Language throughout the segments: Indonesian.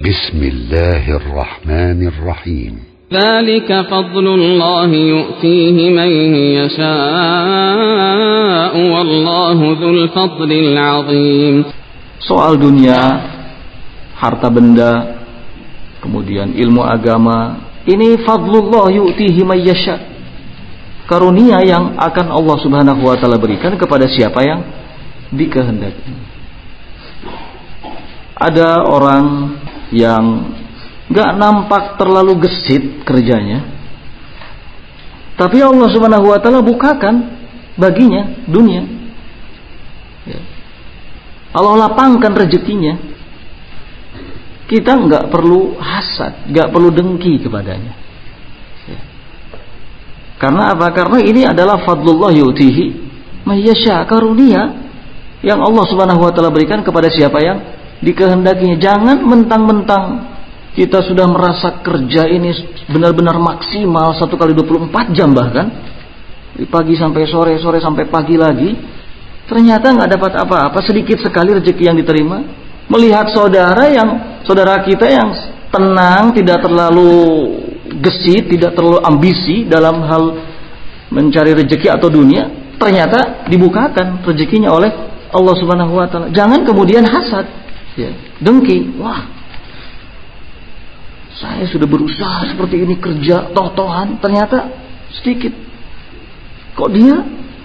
بسم الله الرحمن الرحيم ذلك فضل الله يؤتيه من يشاء والله ذو الفضل العظيم. Soal dunia, harta benda, kemudian ilmu agama, ini fadlullah yu'tihi man yasha, karunia yang akan Allah Subhanahu wa taala berikan kepada siapa yang dikehendaki. Ada orang yang gak nampak terlalu gesit kerjanya, tapi Allah Subhanahu wa taala bukakan baginya dunia. Allah lapangkan rezekinya. Kita gak perlu hasad, gak perlu dengki kepadanya. Karena apa? Karena ini adalah fadlullah yu'tihi may yasha, karunia yang Allah Subhanahu wa taala berikan kepada siapa yang dikehendakinya. Jangan mentang-mentang kita sudah merasa kerja ini benar-benar maksimal 1 kali 24 jam bahkan, dari pagi sampai sore, sore sampai pagi lagi, ternyata nggak dapat apa-apa, sedikit sekali rezeki yang diterima. Melihat saudara kita yang tenang, tidak terlalu gesit, tidak terlalu ambisi dalam hal mencari rezeki atau dunia, ternyata dibukakan rezekinya oleh Allah Subhanahu wa taala. Jangan kemudian hasad, dengki. Wah, saya sudah berusaha seperti ini, kerja toh-tohan, ternyata sedikit. Kok dia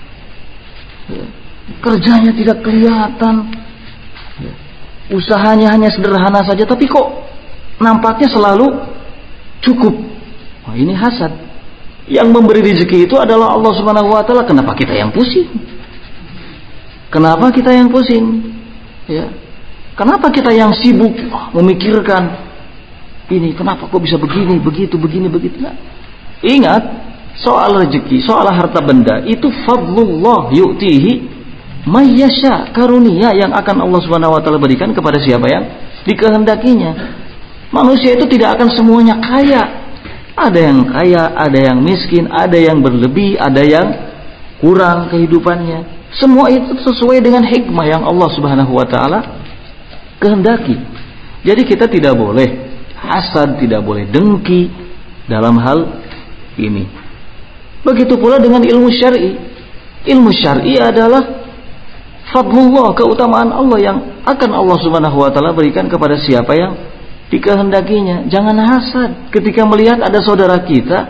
kerjanya tidak kelihatan, usahanya hanya sederhana saja, tapi kok nampaknya selalu cukup. Wah, ini hasad. Yang memberi rezeki itu adalah Allah Subhanahu wa taala. Kenapa kita yang pusing? Kenapa kita yang pusing? Kenapa kita yang sibuk memikirkan ini, kenapa kok bisa begini, begitu. Nah, ingat, soal rezeki, soal harta benda itu fadlullah yu'tihi may yasha, karunia yang akan Allah Subhanahu wa taala berikan kepada siapa yang dikehendakinya. Manusia itu tidak akan semuanya kaya. Ada yang kaya, ada yang miskin, ada yang berlebih, ada yang kurang kehidupannya. Semua itu sesuai dengan hikmah yang Allah Subhanahu wa taala kehendaki. Jadi kita tidak boleh hasad, tidak boleh dengki dalam hal ini. Begitu pula dengan ilmu syar'i. Ilmu syar'i adalah fadlullah, keutamaan Allah yang akan Allah Subhanahu wa taala berikan kepada siapa yang dikehendakinya. Jangan hasad ketika melihat ada saudara kita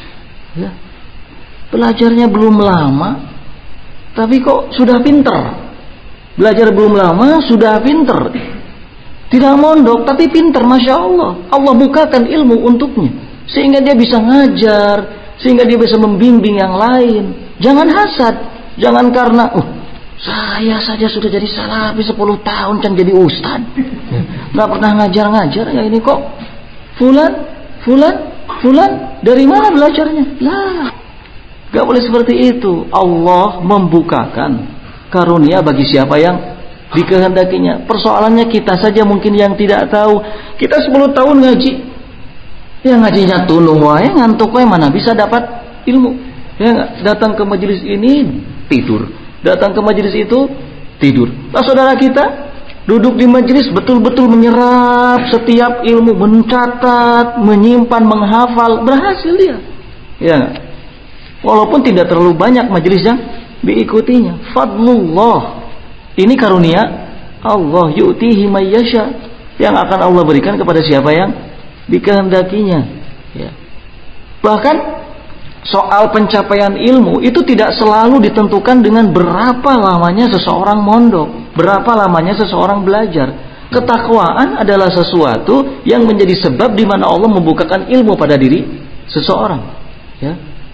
belajarnya belum lama tapi kok sudah pinter. Belajar belum lama sudah pinter. Tidak mondok tapi pinter, Masya Allah. Allah bukakan ilmu untuknya sehingga dia bisa ngajar, sehingga dia bisa membimbing yang lain. Jangan hasad. Jangan karena saya saja sudah jadi salafi 10 tahun kan jadi ustad, gak pernah ngajar-ngajar, ya ini kok fulan dari mana belajarnya? Lah, gak boleh seperti itu. Allah membukakan karunia bagi siapa yang dikehendakinya. Persoalannya kita saja mungkin yang tidak tahu. Kita 10 tahun ngaji, ya ngajinya tunuh wae, ngantuk wae, mana bisa dapat ilmu. Ya, datang ke majelis ini tidur, datang ke majelis itu tidur. Nah, saudara kita duduk di majelis betul-betul menyerap setiap ilmu, mencatat, menyimpan, menghafal, berhasil dia. Ya, walaupun tidak terlalu banyak majelis yang diikutinya. Fadlullah, ini karunia Allah yu'tihi may yasha, yang akan Allah berikan kepada siapa yang dikehendakinya. Ya. Bahkan soal pencapaian ilmu itu tidak selalu ditentukan dengan berapa lamanya seseorang mondok, berapa lamanya seseorang belajar. Ketakwaan adalah sesuatu yang menjadi sebab di mana Allah membukakan ilmu pada diri seseorang. Ya.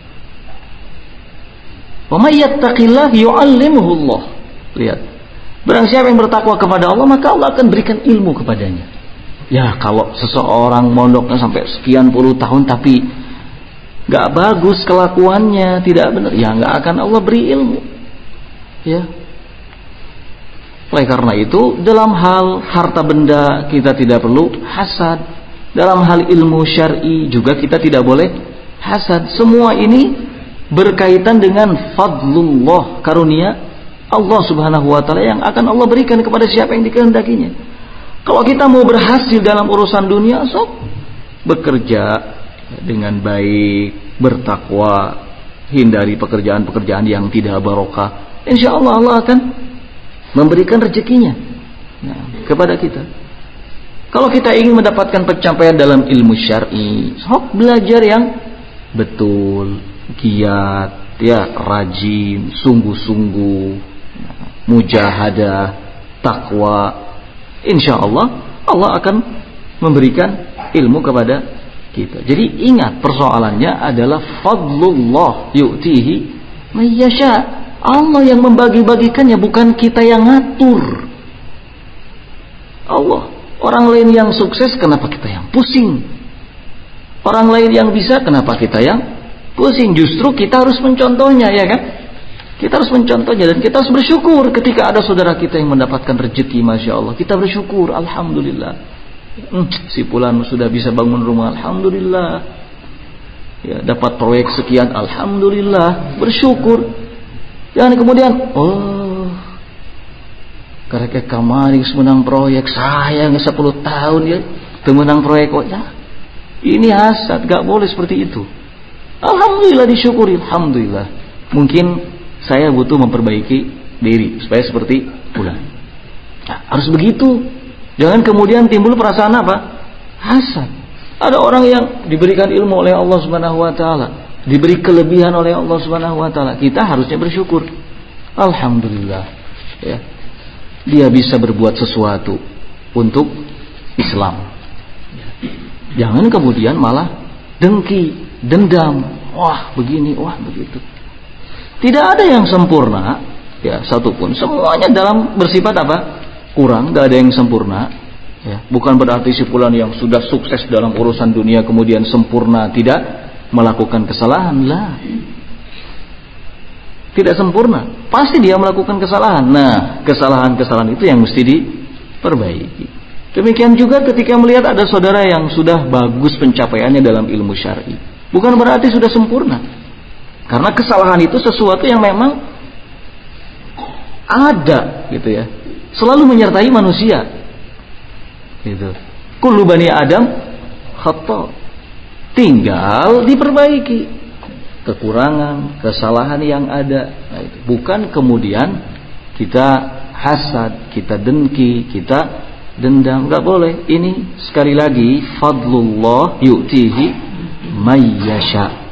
Wa may yattaqillah yu'allimuhullah. Lihat. Barang siapa yang bertakwa kepada Allah, maka Allah akan berikan ilmu kepadanya. Ya, kalau seseorang mondoknya sampai sekian puluh tahun tapi gak bagus kelakuannya, tidak benar, ya gak akan Allah beri ilmu. Ya. Oleh karena itu, dalam hal harta benda kita tidak perlu hasad. Dalam hal ilmu syar'i juga kita tidak boleh hasad. Semua ini berkaitan dengan fadlullah, karunia Allah Subhanahu wa taala yang akan Allah berikan kepada siapa yang dikehendakinya. Kalau kita mau berhasil dalam urusan dunia, sok bekerja dengan baik, bertakwa, hindari pekerjaan-pekerjaan yang tidak barokah. Insya Allah Allah akan memberikan rezekinya kepada kita. Kalau kita ingin mendapatkan pencapaian dalam ilmu syar'i, sok belajar yang betul, giat, ya, rajin, sungguh-sungguh, mujahadah, takwa. Insya Allah Allah akan memberikan ilmu kepada kita. Jadi ingat, persoalannya adalah fadlullah yu'tihi mayyasha. Allah yang membagi-bagikannya, bukan kita yang ngatur. Allah. Orang lain yang sukses, kenapa kita yang pusing? Orang lain yang bisa, kenapa kita yang pusing? Justru kita harus mencontohnya, ya kan? Kita harus mencontohnya dan kita harus bersyukur ketika ada saudara kita yang mendapatkan rezeki, masya Allah. Kita bersyukur, alhamdulillah. Si fulan sudah bisa bangun rumah, alhamdulillah. Ya, dapat proyek sekian, alhamdulillah. Bersyukur. Jangan kemudian, karena kemarin menang proyek, saya 10 tahun ya menang proyek kok ya. Ini hasad, gak boleh seperti itu. Alhamdulillah, disyukuri, alhamdulillah. Mungkin saya butuh memperbaiki diri supaya seperti fulan. Nah, harus begitu. Jangan kemudian timbul perasaan apa? Hasad. Ada orang yang diberikan ilmu oleh Allah Subhanahu wa taala, diberi kelebihan oleh Allah Subhanahu wa taala. Kita harusnya bersyukur. Alhamdulillah. Ya. Dia bisa berbuat sesuatu untuk Islam. Jangan kemudian malah dengki, dendam. Wah, begini, wah begitu. Tidak ada yang sempurna, ya, satupun. Semuanya dalam bersifat apa? Kurang, gak ada yang sempurna. Ya, bukan berarti si fulan yang sudah sukses dalam urusan dunia kemudian sempurna, tidak melakukan kesalahan lah. Tidak sempurna, pasti dia melakukan kesalahan. Nah, kesalahan-kesalahan itu yang mesti diperbaiki. Demikian juga ketika melihat ada saudara yang sudah bagus pencapaiannya dalam ilmu syar'i, bukan berarti sudah sempurna. Karena kesalahan itu sesuatu yang memang ada, gitu ya. Selalu menyertai manusia. Gitu. Kullu bani Adam khata'. Tinggal diperbaiki kekurangan, kesalahan yang ada. Nah, itu. Bukan kemudian kita hasad, kita dengki, kita dendam. Enggak boleh. Ini sekali lagi fadlullah yu'tihi mayyasha.